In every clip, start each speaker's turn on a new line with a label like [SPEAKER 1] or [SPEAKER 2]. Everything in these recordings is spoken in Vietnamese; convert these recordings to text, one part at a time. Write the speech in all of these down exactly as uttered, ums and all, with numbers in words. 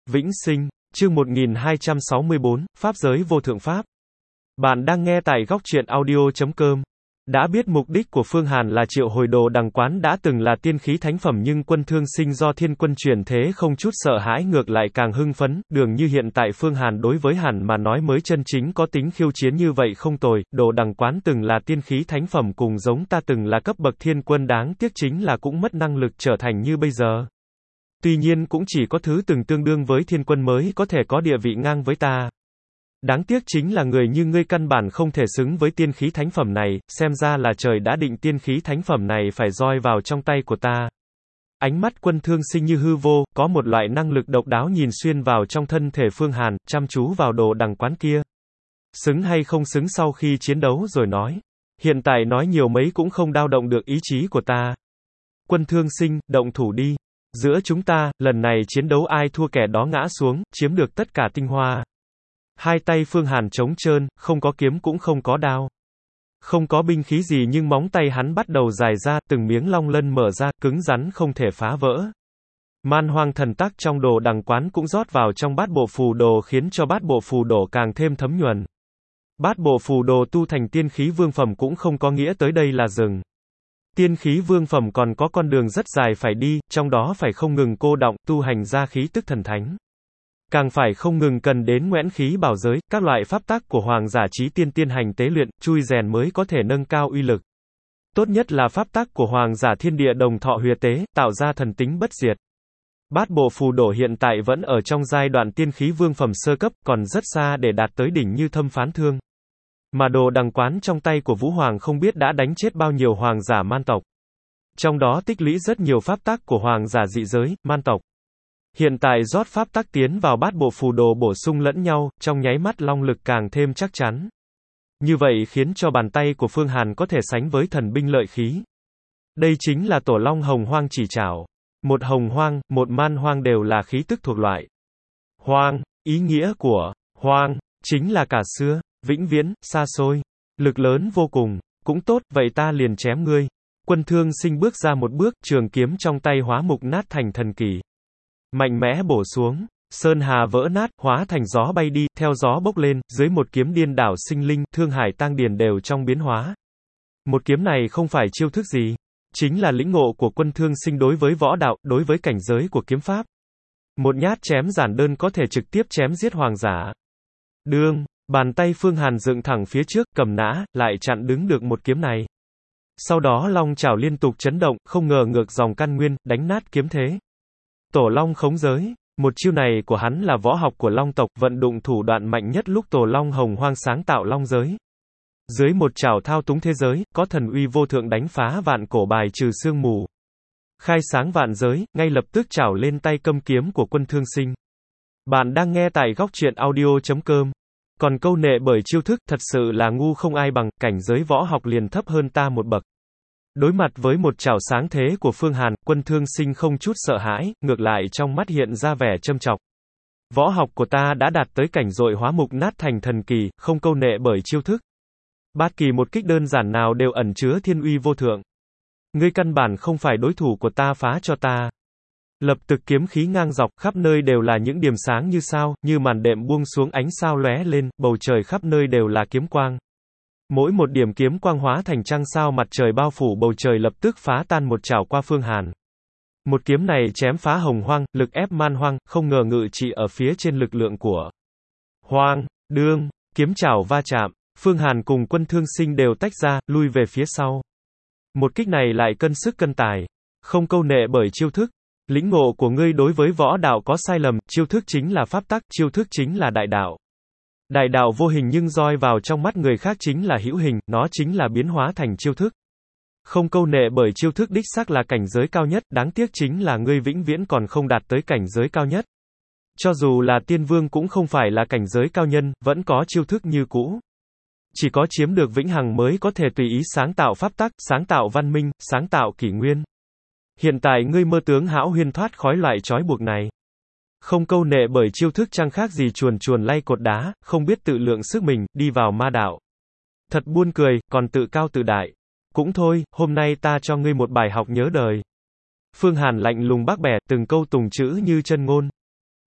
[SPEAKER 1] Vĩnh sinh, chương một nghìn hai trăm sáu mươi bốn, Pháp giới vô thượng pháp. Bạn đang nghe tại góc truyện audio chấm com. Đã biết mục đích của Phương Hàn là triệu hồi Đồ Đằng Quán đã từng là tiên khí thánh phẩm, nhưng Quân Thương Sinh do thiên quân chuyển thế không chút sợ hãi, ngược lại càng hưng phấn, đường như hiện tại Phương Hàn đối với hẳn mà nói mới chân chính có tính khiêu chiến như vậy không tồi. Đồ Đằng Quán từng là tiên khí thánh phẩm cùng giống ta từng là cấp bậc thiên quân, đáng tiếc chính là cũng mất năng lực trở thành như bây giờ. Tuy nhiên cũng chỉ có thứ từng tương đương với thiên quân mới có thể có địa vị ngang với ta. Đáng tiếc chính là người như ngươi căn bản không thể xứng với tiên khí thánh phẩm này, xem ra là trời đã định tiên khí thánh phẩm này phải roi vào trong tay của ta. Ánh mắt Quân Thương Sinh như hư vô, có một loại năng lực độc đáo nhìn xuyên vào trong thân thể Phương Hàn, chăm chú vào Đồ Đằng Quán kia. Xứng hay không xứng sau khi chiến đấu rồi nói. Hiện tại nói nhiều mấy cũng không đao động được ý chí của ta. Quân Thương Sinh, động thủ đi. Giữa chúng ta, lần này chiến đấu ai thua kẻ đó ngã xuống, chiếm được tất cả tinh hoa. Hai tay Phương Hàn trống trơn, không có kiếm cũng không có đao. Không có binh khí gì, nhưng móng tay hắn bắt đầu dài ra, từng miếng long lân mở ra, cứng rắn không thể phá vỡ. Man hoang thần tắc trong Đồ Đằng Quán cũng rót vào trong bát bộ phù đồ, khiến cho bát bộ phù đồ càng thêm thấm nhuần. Bát bộ phù đồ tu thành tiên khí vương phẩm cũng không có nghĩa tới đây là dừng. Tiên khí vương phẩm còn có con đường rất dài phải đi, trong đó phải không ngừng cô đọng, tu hành ra khí tức thần thánh. Càng phải không ngừng cần đến nguyễn khí bảo giới, các loại pháp tắc của hoàng giả chí tiên tiên hành tế luyện, chui rèn mới có thể nâng cao uy lực. Tốt nhất là pháp tắc của hoàng giả thiên địa đồng thọ huyệt tế, tạo ra thần tính bất diệt. Bát bộ phù đồ hiện tại vẫn ở trong giai đoạn tiên khí vương phẩm sơ cấp, còn rất xa để đạt tới đỉnh như Thâm Phán Thương. Mà Đồ Đằng Quán trong tay của Vũ Hoàng không biết đã đánh chết bao nhiêu hoàng giả man tộc. Trong đó tích lũy rất nhiều pháp tắc của hoàng giả dị giới, man tộc. Hiện tại rót pháp tắc tiến vào bát bộ phù đồ bổ sung lẫn nhau, trong nháy mắt long lực càng thêm chắc chắn. Như vậy khiến cho bàn tay của Phương Hàn có thể sánh với thần binh lợi khí. Đây chính là tổ long hồng hoang chỉ trảo. Một hồng hoang, một man hoang đều là khí tức thuộc loại hoang, ý nghĩa của hoang chính là cả xưa, vĩnh viễn, xa xôi, lực lớn vô cùng. Cũng tốt, vậy ta liền chém ngươi. Quân Thương Sinh bước ra một bước, trường kiếm trong tay hóa mục nát thành thần kỳ. Mạnh mẽ bổ xuống, sơn hà vỡ nát, hóa thành gió bay đi, theo gió bốc lên, dưới một kiếm điên đảo sinh linh, thương hải tang điền đều trong biến hóa. Một kiếm này không phải chiêu thức gì, chính là lĩnh ngộ của Quân Thương Sinh đối với võ đạo, đối với cảnh giới của kiếm pháp. Một nhát chém giản đơn có thể trực tiếp chém giết hoàng giả. Đương, bàn tay Phương Hàn dựng thẳng phía trước, cầm nã, lại chặn đứng được một kiếm này. Sau đó long chảo liên tục chấn động, không ngờ ngược dòng căn nguyên, đánh nát kiếm thế. Tổ long khống giới, một chiêu này của hắn là võ học của long tộc, vận dụng thủ đoạn mạnh nhất lúc tổ long hồng hoang sáng tạo long giới. Dưới một chảo thao túng thế giới, có thần uy vô thượng đánh phá vạn cổ, bài trừ sương mù. Khai sáng vạn giới, ngay lập tức chảo lên tay cầm kiếm của Quân Thương Sinh. Bạn đang nghe tại góc truyện audio chấm com. Còn câu nệ bởi chiêu thức, thật sự là ngu không ai bằng, cảnh giới võ học liền thấp hơn ta một bậc. Đối mặt với một chảo sáng thế của Phương Hàn, Quân Thương Sinh không chút sợ hãi, ngược lại trong mắt hiện ra vẻ châm chọc. Võ học của ta đã đạt tới cảnh dội hóa mục nát thành thần kỳ, không câu nệ bởi chiêu thức. Bát kỳ một kích đơn giản nào đều ẩn chứa thiên uy vô thượng. Ngươi căn bản không phải đối thủ của ta, phá cho ta. Lập tức kiếm khí ngang dọc, khắp nơi đều là những điểm sáng như sao, như màn đệm buông xuống, ánh sao lóe lên, bầu trời khắp nơi đều là kiếm quang. Mỗi một điểm kiếm quang hóa thành trăng sao mặt trời bao phủ bầu trời, lập tức phá tan một chảo qua Phương Hàn. Một kiếm này chém phá hồng hoang, lực ép man hoang, không ngờ ngự trị ở phía trên lực lượng của hoang. Đương, kiếm chảo va chạm, Phương Hàn cùng Quân Thương Sinh đều tách ra, lui về phía sau. Một kích này lại cân sức cân tài, không câu nệ bởi chiêu thức. Lĩnh ngộ của ngươi đối với võ đạo có sai lầm, chiêu thức chính là pháp tắc, chiêu thức chính là đại đạo. Đại đạo vô hình nhưng roi vào trong mắt người khác chính là hữu hình, nó chính là biến hóa thành chiêu thức. Không câu nệ bởi chiêu thức đích xác là cảnh giới cao nhất, đáng tiếc chính là ngươi vĩnh viễn còn không đạt tới cảnh giới cao nhất. Cho dù là tiên vương cũng không phải là cảnh giới cao nhân, vẫn có chiêu thức như cũ. Chỉ có chiếm được vĩnh hằng mới có thể tùy ý sáng tạo pháp tắc, sáng tạo văn minh, sáng tạo kỷ nguyên. Hiện tại ngươi mơ tướng hão huyên thoát khỏi loại trói buộc này. Không câu nệ bởi chiêu thức chẳng khác gì chuồn chuồn lay cột đá, không biết tự lượng sức mình, đi vào ma đạo. Thật buồn cười, còn tự cao tự đại. Cũng thôi, hôm nay ta cho ngươi một bài học nhớ đời. Phương Hàn lạnh lùng bác bẻ, từng câu tùng chữ như chân ngôn.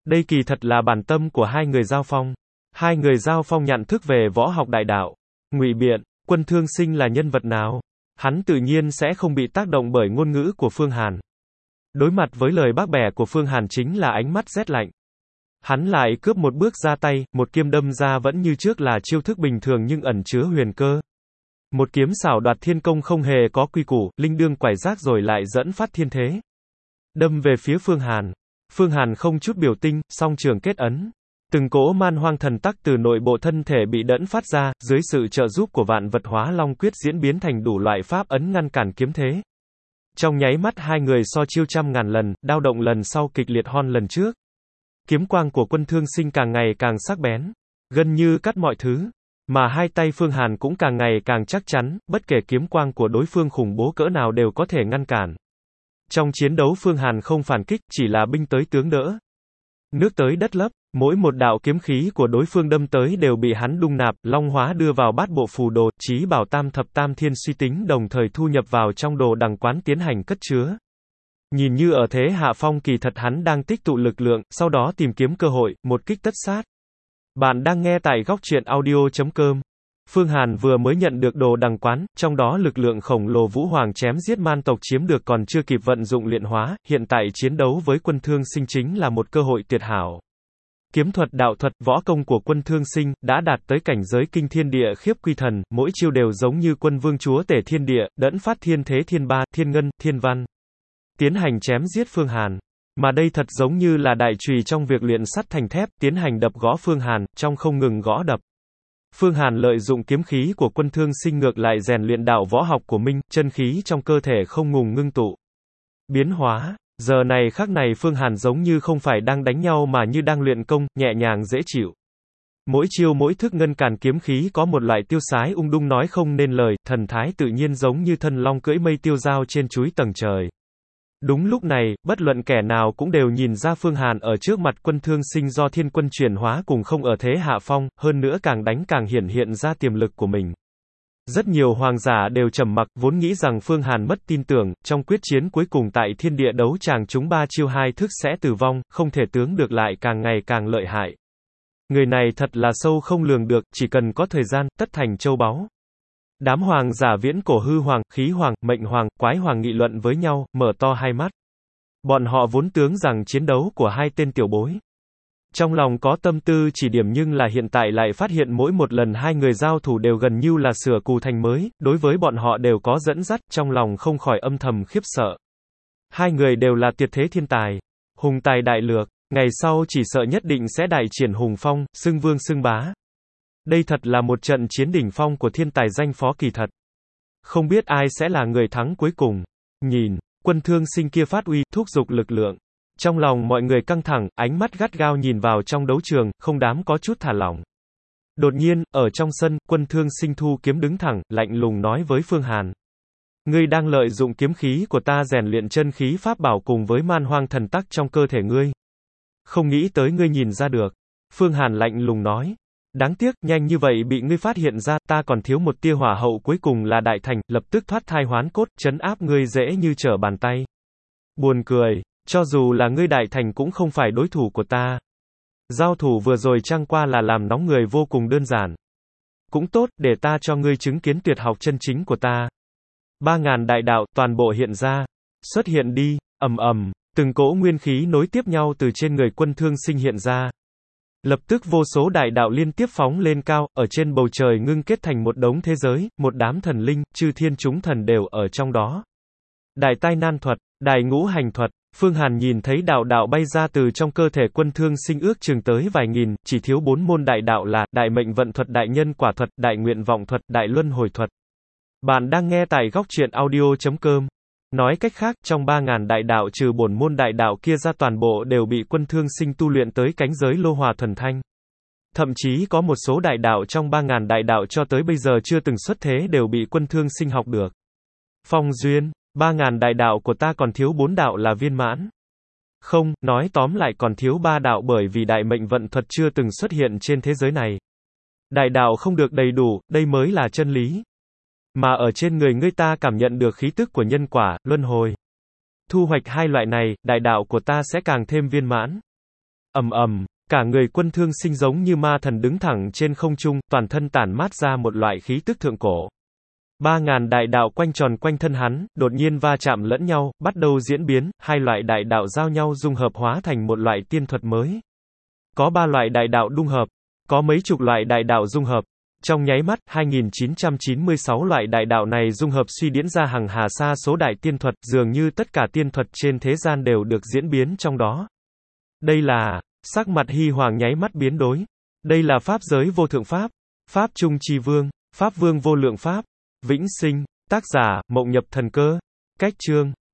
[SPEAKER 1] Đây kỳ thật là bản tâm của hai người giao phong. Hai người giao phong nhận thức về võ học đại đạo. Ngụy biện, Quân Thương Sinh là nhân vật nào? Hắn tự nhiên sẽ không bị tác động bởi ngôn ngữ của Phương Hàn. Đối mặt với lời bác bẻ của Phương Hàn chính là ánh mắt rét lạnh. Hắn lại cướp một bước ra tay, một kiếm đâm ra vẫn như trước là chiêu thức bình thường nhưng ẩn chứa huyền cơ. Một kiếm xảo đoạt thiên công không hề có quy củ, linh đương quải giác rồi lại dẫn phát thiên thế. Đâm về phía Phương Hàn. Phương Hàn không chút biểu tinh, song trường kết ấn. Từng cỗ man hoang thần tắc từ nội bộ thân thể bị đẫn phát ra, dưới sự trợ giúp của vạn vật hóa long quyết diễn biến thành đủ loại pháp ấn ngăn cản kiếm thế. Trong nháy mắt hai người so chiêu trăm ngàn lần, đao động lần sau kịch liệt hơn lần trước. Kiếm quang của Quân Thương Sinh càng ngày càng sắc bén, gần như cắt mọi thứ. Mà hai tay Phương Hàn cũng càng ngày càng chắc chắn, bất kể kiếm quang của đối phương khủng bố cỡ nào đều có thể ngăn cản. Trong chiến đấu Phương Hàn không phản kích, chỉ là binh tới tướng đỡ. Nước tới đất lấp, mỗi một đạo kiếm khí của đối phương đâm tới đều bị hắn đung nạp, long hóa đưa vào bát bộ phù đồ, chí bảo tam thập tam thiên suy tính đồng thời thu nhập vào trong đồ đằng quán tiến hành cất chứa. Nhìn như ở thế hạ phong kỳ thật hắn đang tích tụ lực lượng, sau đó tìm kiếm cơ hội, một kích tất sát. Bạn đang nghe tại góc truyện audio chấm com. Phương Hàn vừa mới nhận được đồ đằng quán, trong đó lực lượng khổng lồ Vũ Hoàng chém giết man tộc chiếm được còn chưa kịp vận dụng luyện hóa, hiện tại chiến đấu với Quân Thương Sinh chính là một cơ hội tuyệt hảo. Kiếm thuật đạo thuật, võ công của Quân Thương Sinh, đã đạt tới cảnh giới kinh thiên địa khiếp quy thần, mỗi chiêu đều giống như quân vương chúa tể thiên địa, đẫn phát thiên thế thiên ba, thiên ngân, thiên văn. Tiến hành chém giết Phương Hàn. Mà đây thật giống như là đại chùy trong việc luyện sắt thành thép, tiến hành đập gõ Phương Hàn, trong không ngừng gõ đập. Phương Hàn lợi dụng kiếm khí của Quân Thương Sinh ngược lại rèn luyện đạo võ học của mình, chân khí trong cơ thể không ngừng ngưng tụ. Biến hóa, giờ này khắc này Phương Hàn giống như không phải đang đánh nhau mà như đang luyện công, nhẹ nhàng dễ chịu. Mỗi chiêu mỗi thức ngân càn kiếm khí có một loại tiêu sái ung dung nói không nên lời, thần thái tự nhiên giống như thân long cưỡi mây tiêu dao trên chuối tầng trời. Đúng lúc này, bất luận kẻ nào cũng đều nhìn ra Phương Hàn ở trước mặt Quân Thương Sinh do thiên quân chuyển hóa cùng không ở thế hạ phong, hơn nữa càng đánh càng hiển hiện ra tiềm lực của mình. Rất nhiều hoàng giả đều trầm mặc, vốn nghĩ rằng Phương Hàn mất tin tưởng, trong quyết chiến cuối cùng tại thiên địa đấu tràng chúng ba chiêu hai thức sẽ tử vong, không thể tướng được lại càng ngày càng lợi hại. Người này thật là sâu không lường được, chỉ cần có thời gian, tất thành châu báu. Đám hoàng giả viễn cổ hư hoàng, khí hoàng, mệnh hoàng, quái hoàng nghị luận với nhau, mở to hai mắt. Bọn họ vốn tướng rằng chiến đấu của hai tên tiểu bối. Trong lòng có tâm tư chỉ điểm nhưng là hiện tại lại phát hiện mỗi một lần hai người giao thủ đều gần như là sửa cù thành mới, đối với bọn họ đều có dẫn dắt, trong lòng không khỏi âm thầm khiếp sợ. Hai người đều là tuyệt thế thiên tài, hùng tài đại lược, ngày sau chỉ sợ nhất định sẽ đại triển hùng phong, xưng vương xưng bá. Đây thật là một trận chiến đỉnh phong của thiên tài danh phó kỳ thật. Không biết ai sẽ là người thắng cuối cùng. Nhìn, Quân Thương Sinh kia phát uy, thúc giục lực lượng. Trong lòng mọi người căng thẳng, ánh mắt gắt gao nhìn vào trong đấu trường, không dám có chút thả lỏng. Đột nhiên, ở trong sân, Quân Thương Sinh thu kiếm đứng thẳng, lạnh lùng nói với Phương Hàn. Ngươi đang lợi dụng kiếm khí của ta rèn luyện chân khí pháp bảo cùng với man hoang thần tắc trong cơ thể ngươi. Không nghĩ tới ngươi nhìn ra được. Phương Hàn lạnh lùng nói. Đáng tiếc, nhanh như vậy bị ngươi phát hiện ra, ta còn thiếu một tia hỏa hậu cuối cùng là đại thành, lập tức thoát thai hoán cốt, trấn áp ngươi dễ như trở bàn tay. Buồn cười, cho dù là ngươi đại thành cũng không phải đối thủ của ta. Giao thủ vừa rồi chẳng qua là làm nóng người vô cùng đơn giản. Cũng tốt, để ta cho ngươi chứng kiến tuyệt học chân chính của ta. Ba ngàn đại đạo, toàn bộ hiện ra. Xuất hiện đi, ầm ầm, từng cỗ nguyên khí nối tiếp nhau từ trên người Quân Thương Sinh hiện ra. Lập tức vô số đại đạo liên tiếp phóng lên cao, ở trên bầu trời ngưng kết thành một đống thế giới, một đám thần linh, chư thiên chúng thần đều ở trong đó. Đại tai nan thuật, đại ngũ hành thuật, Phương Hàn nhìn thấy đạo đạo bay ra từ trong cơ thể Quân Thương Sinh ước chừng tới vài nghìn, chỉ thiếu bốn môn đại đạo là, đại mệnh vận thuật, đại nhân quả thuật, đại nguyện vọng thuật, đại luân hồi thuật. Bạn đang nghe tại góc truyện audio chấm com. Nói cách khác, trong ba ngàn đại đạo trừ bổn môn đại đạo kia ra toàn bộ đều bị Quân Thương Sinh tu luyện tới cánh giới lô hòa thuần thanh. Thậm chí có một số đại đạo trong ba ngàn đại đạo cho tới bây giờ chưa từng xuất thế đều bị Quân Thương Sinh học được. Phong duyên, ba ngàn đại đạo của ta còn thiếu bốn đạo là viên mãn. Không, nói tóm lại còn thiếu ba đạo bởi vì đại mệnh vận thuật chưa từng xuất hiện trên thế giới này. Đại đạo không được đầy đủ, đây mới là chân lý. Mà ở trên người ngươi ta cảm nhận được khí tức của nhân quả, luân hồi. Thu hoạch hai loại này, đại đạo của ta sẽ càng thêm viên mãn. Ầm ầm, cả người Quân Thương Sinh giống như ma thần đứng thẳng trên không trung, toàn thân tản mát ra một loại khí tức thượng cổ. Ba ngàn đại đạo quanh tròn quanh thân hắn, đột nhiên va chạm lẫn nhau, bắt đầu diễn biến, hai loại đại đạo giao nhau dung hợp hóa thành một loại tiên thuật mới. Có ba loại đại đạo dung hợp, có mấy chục loại đại đạo dung hợp. Trong nháy mắt, hai nghìn chín trăm chín mươi sáu loại đại đạo này dung hợp suy điển ra hằng hà sa số đại tiên thuật, dường như tất cả tiên thuật trên thế gian đều được diễn biến trong đó. Đây là, sắc mặt Hy Hoàng nháy mắt biến đổi. Đây là pháp giới vô thượng pháp, pháp trung chi vương, pháp vương vô lượng pháp, vĩnh sinh, tác giả, Mộng Nhập Thần Cơ, cách chương.